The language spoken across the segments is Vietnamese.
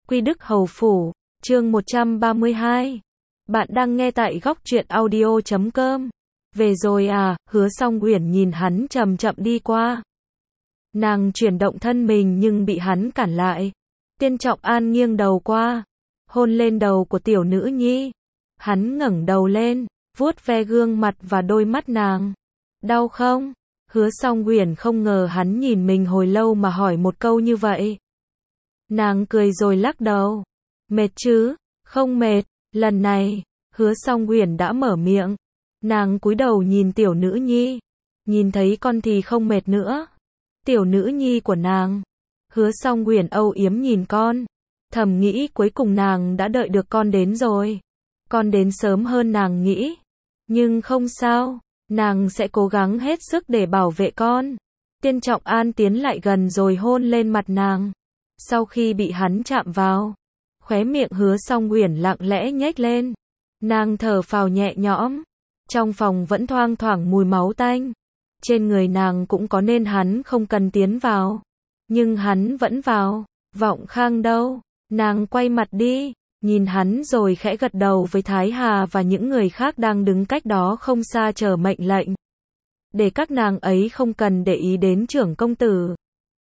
Quy Đức Hầu Phủ, chương 132. Bạn đang nghe tại góc truyện audio.com. Về rồi à, Hứa Song Uyển nhìn hắn chậm chậm đi qua. Nàng chuyển động thân mình nhưng bị hắn cản lại. Tiên Trọng An nghiêng đầu qua, hôn lên đầu của tiểu nữ nhi. Hắn ngẩng đầu lên, vuốt ve gương mặt và đôi mắt nàng. Đau không? Hứa Song Uyển không ngờ hắn nhìn mình hồi lâu mà hỏi một câu như vậy. Nàng cười rồi lắc đầu. Mệt chứ? Không mệt. Lần này, Hứa Song Uyển đã mở miệng. Nàng cúi đầu nhìn tiểu nữ nhi. Nhìn thấy con thì không mệt nữa. Tiểu nữ nhi của nàng. Hứa Song Uyển âu yếm nhìn con. Thầm nghĩ cuối cùng nàng đã đợi được con đến rồi. Con đến sớm hơn nàng nghĩ. Nhưng không sao. Nàng sẽ cố gắng hết sức để bảo vệ con. Tiên Trọng An tiến lại gần rồi hôn lên mặt nàng. Sau khi bị hắn chạm vào, khóe miệng Hứa Song Uyển lặng lẽ nhếch lên. Nàng thở phào nhẹ nhõm. Trong phòng vẫn thoang thoảng mùi máu tanh. Trên người nàng cũng có nên hắn không cần tiến vào. Nhưng hắn vẫn vào. Vọng Khang đâu? Nàng quay mặt đi, nhìn hắn rồi khẽ gật đầu với Thái Hà và những người khác đang đứng cách đó không xa chờ mệnh lệnh. Để các nàng ấy không cần để ý đến trưởng công tử.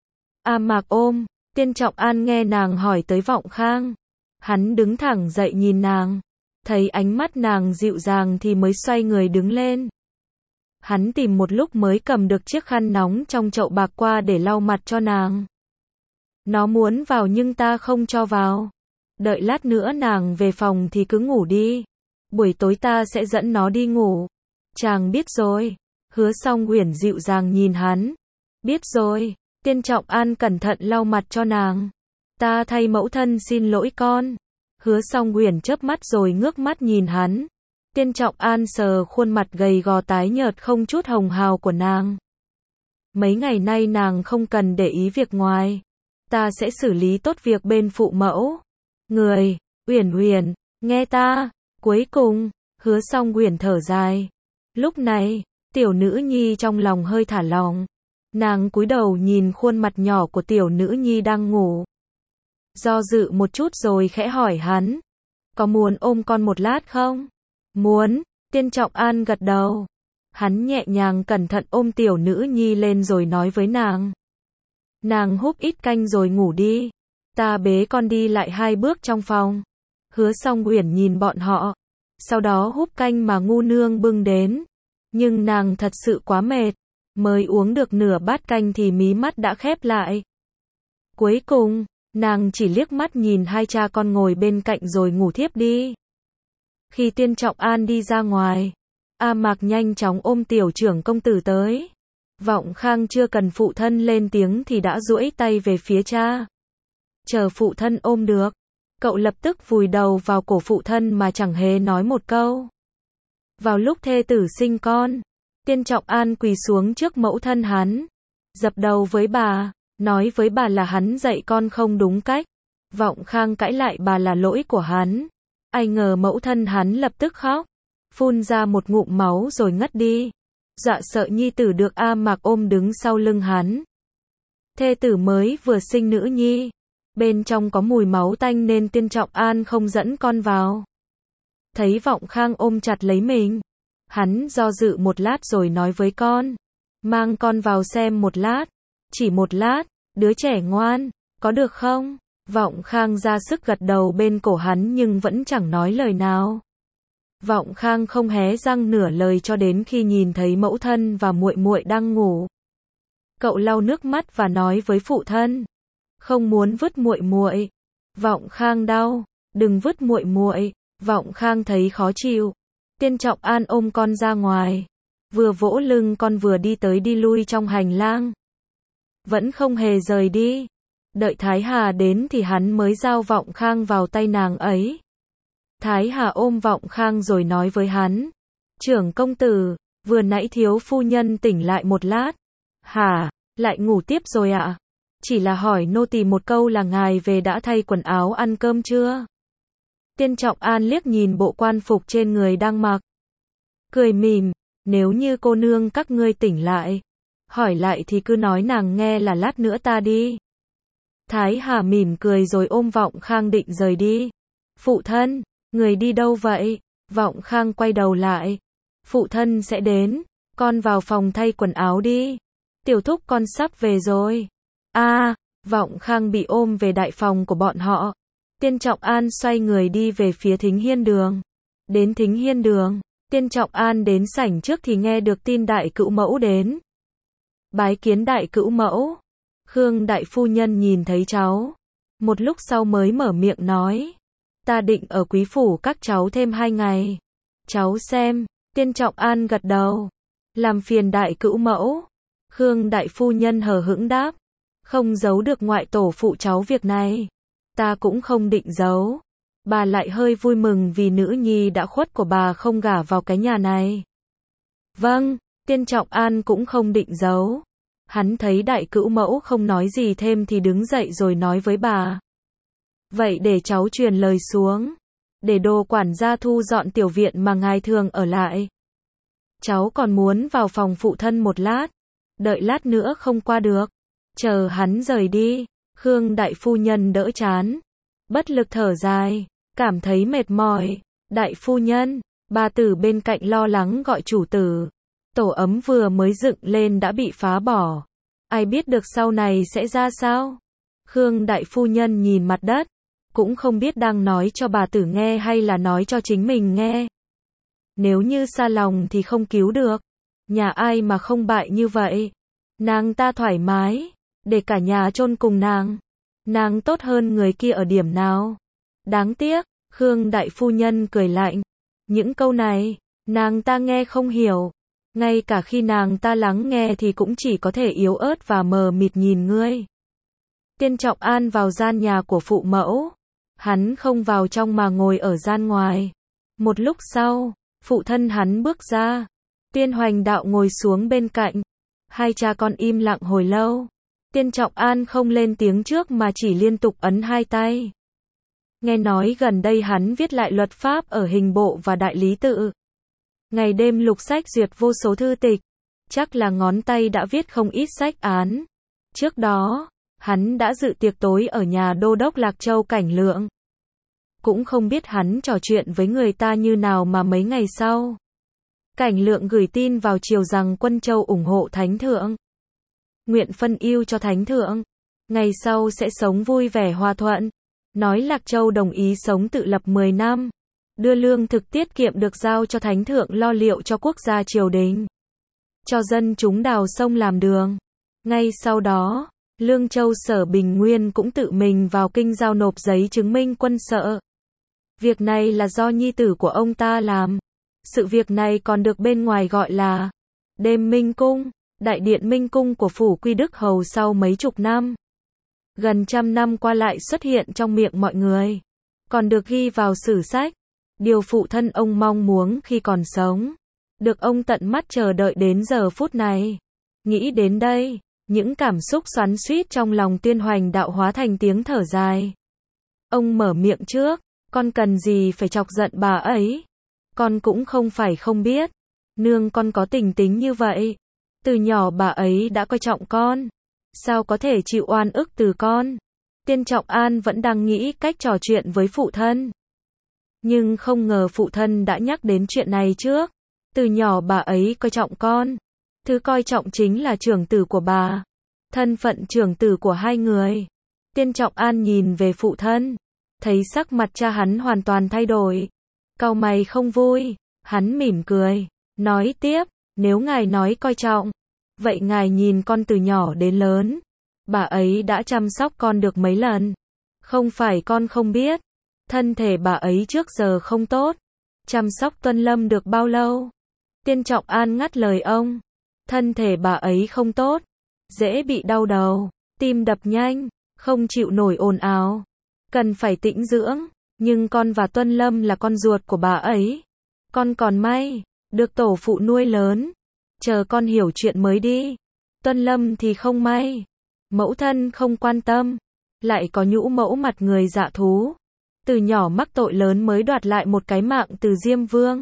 A Mạc ôm. Tiên Trọng An nghe nàng hỏi tới Vọng Khang. Hắn đứng thẳng dậy nhìn nàng. Thấy ánh mắt nàng dịu dàng thì mới xoay người đứng lên. Hắn tìm một lúc mới cầm được chiếc khăn nóng trong chậu bạc qua để lau mặt cho nàng. Nó muốn vào nhưng ta không cho vào. Đợi lát nữa nàng về phòng thì cứ ngủ đi. Buổi tối ta sẽ dẫn nó đi ngủ. Chàng biết rồi. Hứa Song Uyển dịu dàng nhìn hắn. Biết rồi. Tiên Trọng An cẩn thận lau mặt cho nàng. Ta thay mẫu thân xin lỗi con. Hứa Song Uyển chớp mắt rồi ngước mắt nhìn hắn. Tiên Trọng An sờ khuôn mặt gầy gò tái nhợt không chút hồng hào của nàng. Mấy ngày nay nàng không cần để ý việc ngoài. Ta sẽ xử lý tốt việc bên phụ mẫu. Người, Uyển Uyển, nghe ta. Cuối cùng, Hứa Song Uyển thở dài. Lúc này, tiểu nữ nhi trong lòng hơi thả lỏng. Nàng cúi đầu nhìn khuôn mặt nhỏ của tiểu nữ nhi đang ngủ. Do dự một chút rồi khẽ hỏi hắn. Có muốn ôm con một lát không? Muốn. Tiên Trọng An gật đầu. Hắn nhẹ nhàng cẩn thận ôm tiểu nữ nhi lên rồi nói với nàng. Nàng húp ít canh rồi ngủ đi. Ta bế con đi lại 2 bước trong phòng. Hứa Song Uyển nhìn bọn họ. Sau đó húp canh mà ngu nương bưng đến. Nhưng nàng thật sự quá mệt. Mới uống được nửa bát canh thì mí mắt đã khép lại. Cuối cùng, nàng chỉ liếc mắt nhìn hai cha con ngồi bên cạnh rồi ngủ thiếp đi. Khi Tiên Trọng An đi ra ngoài, A Mạc nhanh chóng ôm tiểu trưởng công tử tới. Vọng Khang chưa cần phụ thân lên tiếng thì đã duỗi tay về phía cha. Chờ phụ thân ôm được, cậu lập tức vùi đầu vào cổ phụ thân mà chẳng hề nói một câu. Vào lúc thê tử sinh con, Tiên Trọng An quỳ xuống trước mẫu thân hắn, dập đầu với bà, nói với bà là hắn dạy con không đúng cách. Vọng Khang cãi lại bà là lỗi của hắn. Ai ngờ mẫu thân hắn lập tức khóc, phun ra một ngụm máu rồi ngất đi. Dọa sợ nhi tử được A Mạc ôm đứng sau lưng hắn. Thê tử mới vừa sinh nữ nhi, bên trong có mùi máu tanh nên Tiên Trọng An không dẫn con vào. Thấy Vọng Khang ôm chặt lấy mình, hắn do dự một lát rồi nói với con. Mang con vào xem một lát. Chỉ một lát, đứa trẻ ngoan, có được không? Vọng Khang ra sức gật đầu bên cổ hắn nhưng vẫn chẳng nói lời nào. Vọng Khang không hé răng nửa lời cho đến khi nhìn thấy mẫu thân và muội muội đang ngủ. Cậu lau nước mắt và nói với phụ thân. Không muốn vứt muội muội. Vọng Khang đau. Đừng vứt muội muội. Vọng Khang thấy khó chịu. Tiên Trọng An ôm con ra ngoài. Vừa vỗ lưng con vừa đi tới đi lui trong hành lang. Vẫn không hề rời đi. Đợi Thái Hà đến thì hắn mới giao Vọng Khang vào tay nàng ấy. Thái Hà ôm Vọng Khang rồi nói với hắn. Trưởng công tử, vừa nãy thiếu phu nhân tỉnh lại một lát. Hả, lại ngủ tiếp rồi ạ? Chỉ là hỏi nô tỳ một câu là ngài về đã thay quần áo ăn cơm chưa? Tiên Trọng An liếc nhìn bộ quan phục trên người đang mặc. Cười mỉm, nếu như cô nương các ngươi tỉnh lại, hỏi lại thì cứ nói nàng nghe là lát nữa ta đi. Thái Hà mỉm cười rồi ôm Vọng Khang định rời đi. Phụ thân, người đi đâu vậy? Vọng Khang quay đầu lại. Phụ thân sẽ đến, con vào phòng thay quần áo đi. Tiểu thúc con sắp về rồi. Vọng Khang bị ôm về đại phòng của bọn họ. Tiên Trọng An xoay người đi về phía Thính Hiên Đường. Đến Thính Hiên Đường, Tiên Trọng An đến sảnh trước thì nghe được tin đại cữu mẫu đến. Bái kiến đại cữu mẫu. Khương đại phu nhân nhìn thấy cháu. Một lúc sau mới mở miệng nói. Ta định ở quý phủ các cháu thêm 2 ngày. Cháu xem, Tiên Trọng An gật đầu. Làm phiền đại cữu mẫu. Khương đại phu nhân hờ hững đáp. Không giấu được ngoại tổ phụ cháu việc này. Ta cũng không định giấu. Bà lại hơi vui mừng vì nữ nhi đã khuất của bà không gả vào cái nhà này. Vâng, Tiên Trọng An cũng không định giấu. Hắn thấy đại cữu mẫu không nói gì thêm thì đứng dậy rồi nói với bà. Vậy để cháu truyền lời xuống. Để đồ quản gia thu dọn tiểu viện mà ngài thường ở lại. Cháu còn muốn vào phòng phụ thân một lát. Đợi lát nữa không qua được. Chờ hắn rời đi. Khương đại phu nhân đỡ chán. Bất lực thở dài. Cảm thấy mệt mỏi. Đại phu nhân. Bà tử bên cạnh lo lắng gọi chủ tử. Tổ ấm vừa mới dựng lên đã bị phá bỏ. Ai biết được sau này sẽ ra sao? Khương đại phu nhân nhìn mặt đất. Cũng không biết đang nói cho bà tử nghe hay là nói cho chính mình nghe. Nếu như xa lòng thì không cứu được. Nhà ai mà không bại như vậy. Nàng ta thoải mái. Để cả nhà chôn cùng nàng. Nàng tốt hơn người kia ở điểm nào? Đáng tiếc. Khương đại phu nhân cười lạnh. Những câu này, nàng ta nghe không hiểu. Ngay cả khi nàng ta lắng nghe thì cũng chỉ có thể yếu ớt và mờ mịt nhìn ngươi. Tiên Trọng An vào gian nhà của phụ mẫu. Hắn không vào trong mà ngồi ở gian ngoài. Một lúc sau, phụ thân hắn bước ra. Tiên Hoành Đạo ngồi xuống bên cạnh. Hai cha con im lặng hồi lâu. Tiên Trọng An không lên tiếng trước mà chỉ liên tục ấn hai tay. Nghe nói gần đây hắn viết lại luật pháp ở hình bộ và đại lý tự. Ngày đêm lục sách duyệt vô số thư tịch. Chắc là ngón tay đã viết không ít sách án. Trước đó, hắn đã dự tiệc tối ở nhà đô đốc Lạc Châu Cảnh Lượng. Cũng không biết hắn trò chuyện với người ta như nào mà mấy ngày sau. Cảnh Lượng gửi tin vào triều rằng Quân Châu ủng hộ Thánh Thượng. Nguyện phân ưu cho Thánh Thượng. Ngày sau sẽ sống vui vẻ hòa thuận. Nói Lạc Châu đồng ý sống tự lập 10 năm. Đưa lương thực tiết kiệm được giao cho Thánh Thượng lo liệu cho quốc gia triều đình. Cho dân chúng đào sông làm đường. Ngay sau đó, Lương Châu Sở Bình Nguyên cũng tự mình vào kinh giao nộp giấy chứng minh quân sợ. Việc này là do nhi tử của ông ta làm. Sự việc này còn được bên ngoài gọi là đêm Minh Cung, đại điện Minh Cung của phủ Quy Đức Hầu sau mấy chục năm. Gần 100 năm qua lại xuất hiện trong miệng mọi người. Còn được ghi vào sử sách. Điều phụ thân ông mong muốn khi còn sống. Được ông tận mắt chờ đợi đến giờ phút này. Nghĩ đến đây, những cảm xúc xoắn xuýt trong lòng Tiên Hoành Đạo hóa thành tiếng thở dài. Ông mở miệng trước, con cần gì phải chọc giận bà ấy? Con cũng không phải không biết. Nương con có tình tính như vậy. Từ nhỏ bà ấy đã coi trọng con. Sao có thể chịu oan ức từ con? Tiên Trọng An vẫn đang nghĩ cách trò chuyện với phụ thân. Nhưng không ngờ phụ thân đã nhắc đến chuyện này trước. Từ nhỏ bà ấy coi trọng con. Thứ coi trọng chính là trưởng tử của bà. Thân phận trưởng tử của hai người. Tiên Trọng An nhìn về phụ thân. Thấy sắc mặt cha hắn hoàn toàn thay đổi. Cau mày không vui. Hắn mỉm cười. Nói tiếp, nếu ngài nói coi trọng. Vậy ngài nhìn con từ nhỏ đến lớn. Bà ấy đã chăm sóc con được mấy lần. Không phải con không biết. Thân thể bà ấy trước giờ không tốt. Chăm sóc Tuân Lâm được bao lâu? Tiên Trọng An ngắt lời ông. Thân thể bà ấy không tốt. Dễ bị đau đầu. Tim đập nhanh. Không chịu nổi ồn ào. Cần phải tĩnh dưỡng. Nhưng con và Tuân Lâm là con ruột của bà ấy. Con còn may. Được tổ phụ nuôi lớn. Chờ con hiểu chuyện mới đi. Tuân Lâm thì không may. Mẫu thân không quan tâm. Lại có nhũ mẫu mặt người dạ thú. Từ nhỏ mắc tội lớn mới đoạt lại một cái mạng từ Diêm Vương.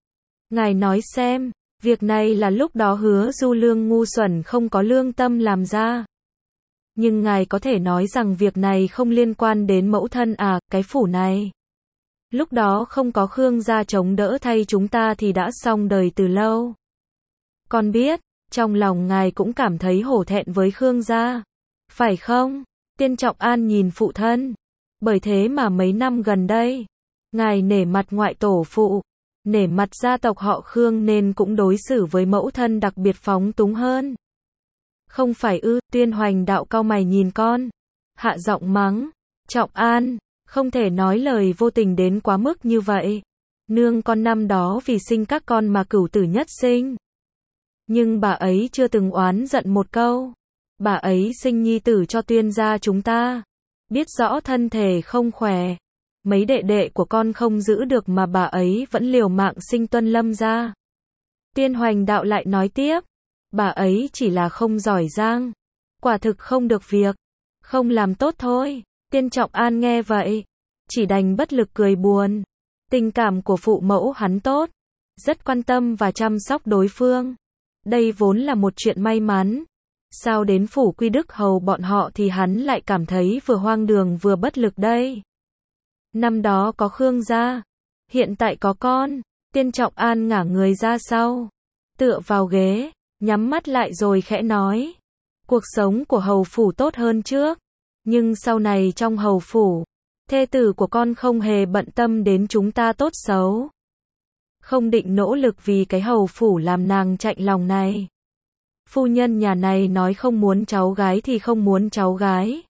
Ngài nói xem, việc này là lúc đó Hứa Du Lương ngu xuẩn không có lương tâm làm ra. Nhưng ngài có thể nói rằng việc này không liên quan đến mẫu thân à, cái phủ này. Lúc đó không có Khương gia chống đỡ thay chúng ta thì đã xong đời từ lâu. Con biết, trong lòng ngài cũng cảm thấy hổ thẹn với Khương gia. Phải không? Tiên Trọng An nhìn phụ thân. Bởi thế mà mấy năm gần đây, ngài nể mặt ngoại tổ phụ, nể mặt gia tộc họ Khương nên cũng đối xử với mẫu thân đặc biệt phóng túng hơn. Không phải ư? Tuyên Hoành Đạo cau mày nhìn con, hạ giọng mắng, Trọng An, không thể nói lời vô tình đến quá mức như vậy. Nương con năm đó vì sinh các con mà cửu tử nhất sinh. Nhưng bà ấy chưa từng oán giận một câu. Bà ấy sinh nhi tử cho Tuyên gia chúng ta. Biết rõ thân thể không khỏe. Mấy đệ đệ của con không giữ được mà bà ấy vẫn liều mạng sinh Tuân Lâm ra. Tuyên Hoành Đạo lại nói tiếp. Bà ấy chỉ là không giỏi giang. Quả thực không được việc. Không làm tốt thôi. Tiên Trọng An nghe vậy, chỉ đành bất lực cười buồn. Tình cảm của phụ mẫu hắn tốt. Rất quan tâm và chăm sóc đối phương. Đây vốn là một chuyện may mắn. Sao đến phủ Quy Đức Hầu bọn họ thì hắn lại cảm thấy vừa hoang đường vừa bất lực đây. Năm đó có Khương gia, hiện tại có con. Tiên Trọng An ngả người ra sau, tựa vào ghế, nhắm mắt lại rồi khẽ nói. Cuộc sống của hầu phủ tốt hơn trước. Nhưng sau này trong hầu phủ, thê tử của con không hề bận tâm đến chúng ta tốt xấu. Không định nỗ lực vì cái hầu phủ làm nàng chạnh lòng này. Phu nhân nhà này nói không muốn cháu gái thì không muốn cháu gái.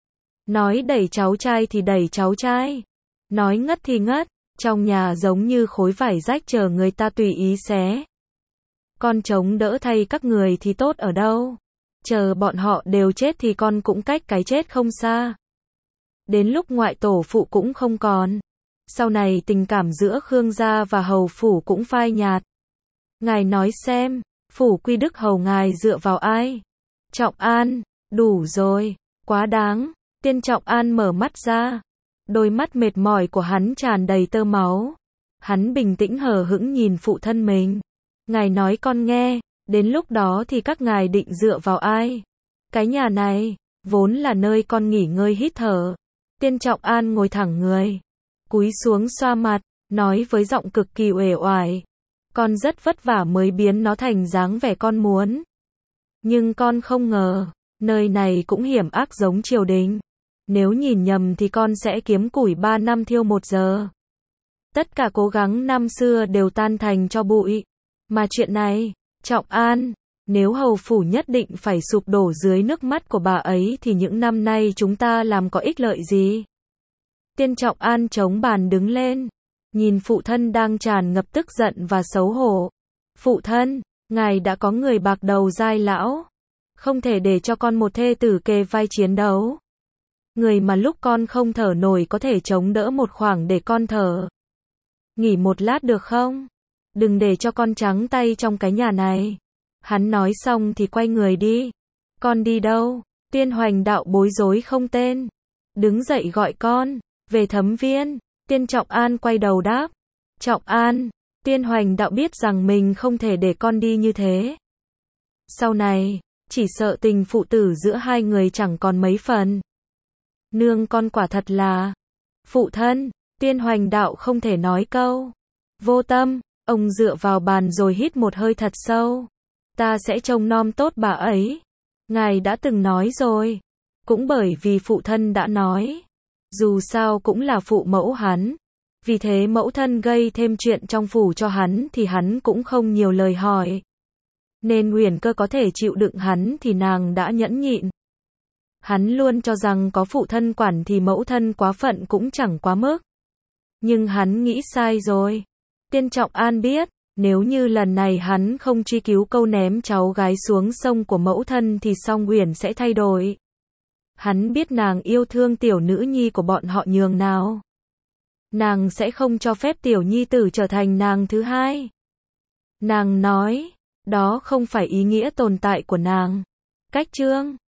Nói đẩy cháu trai thì đẩy cháu trai. Nói ngất thì ngất. Trong nhà giống như khối vải rách chờ người ta tùy ý xé. Con chống đỡ thay các người thì tốt ở đâu. Chờ bọn họ đều chết thì con cũng cách cái chết không xa. Đến lúc ngoại tổ phụ cũng không còn. Sau này tình cảm giữa Khương gia và hầu phủ cũng phai nhạt. Ngài nói xem, phủ Quy Đức Hầu ngài dựa vào ai? Trọng An, đủ rồi, quá đáng. Tiên Trọng An mở mắt ra. Đôi mắt mệt mỏi của hắn tràn đầy tơ máu. Hắn bình tĩnh hờ hững nhìn phụ thân mình. Ngài nói con nghe, đến lúc đó thì các ngài định dựa vào ai? Cái nhà này, vốn là nơi con nghỉ ngơi hít thở. Tiên Trọng An ngồi thẳng người, cúi xuống xoa mặt, nói với giọng cực kỳ uể oải. Con rất vất vả mới biến nó thành dáng vẻ con muốn. Nhưng con không ngờ, nơi này cũng hiểm ác giống triều đình. Nếu nhìn nhầm thì con sẽ kiếm củi 3 năm thiêu 1 giờ. Tất cả cố gắng năm xưa đều tan thành cho bụi. Mà chuyện này, Trọng An, nếu hầu phủ nhất định phải sụp đổ dưới nước mắt của bà ấy thì những năm nay chúng ta làm có ích lợi gì? Tiên Trọng An chống bàn đứng lên, nhìn phụ thân đang tràn ngập tức giận và xấu hổ. Phụ thân, ngài đã có người bạc đầu dai lão. Không thể để cho con một thê tử kề vai chiến đấu. Người mà lúc con không thở nổi có thể chống đỡ một khoảng để con thở. Nghỉ một lát được không? Đừng để cho con trắng tay trong cái nhà này. Hắn nói xong thì quay người đi. Con đi đâu? Tuyên Hoành Đạo bối rối không tên. Đứng dậy gọi con, về Thấm Viên. Tiên Trọng An quay đầu đáp. Trọng An, Tuyên Hoành Đạo biết rằng mình không thể để con đi như thế. Sau này, chỉ sợ tình phụ tử giữa hai người chẳng còn mấy phần. Nương con quả thật là... Phụ thân, Tuyên Hoành Đạo không thể nói câu vô tâm. Ông dựa vào bàn rồi hít một hơi thật sâu. Ta sẽ trông nom tốt bà ấy. Ngài đã từng nói rồi. Cũng bởi vì phụ thân đã nói. Dù sao cũng là phụ mẫu hắn. Vì thế mẫu thân gây thêm chuyện trong phủ cho hắn thì hắn cũng không nhiều lời hỏi. Nên Uyển Cơ có thể chịu đựng hắn thì nàng đã nhẫn nhịn. Hắn luôn cho rằng có phụ thân quản thì mẫu thân quá phận cũng chẳng quá mức. Nhưng hắn nghĩ sai rồi. Tiên Trọng An biết, nếu như lần này hắn không truy cứu câu ném cháu gái xuống sông của mẫu thân thì Song Uyển sẽ thay đổi. Hắn biết nàng yêu thương tiểu nữ nhi của bọn họ nhường nào. Nàng sẽ không cho phép tiểu nhi tử trở thành nàng thứ hai. Nàng nói, đó không phải ý nghĩa tồn tại của nàng. Cách chương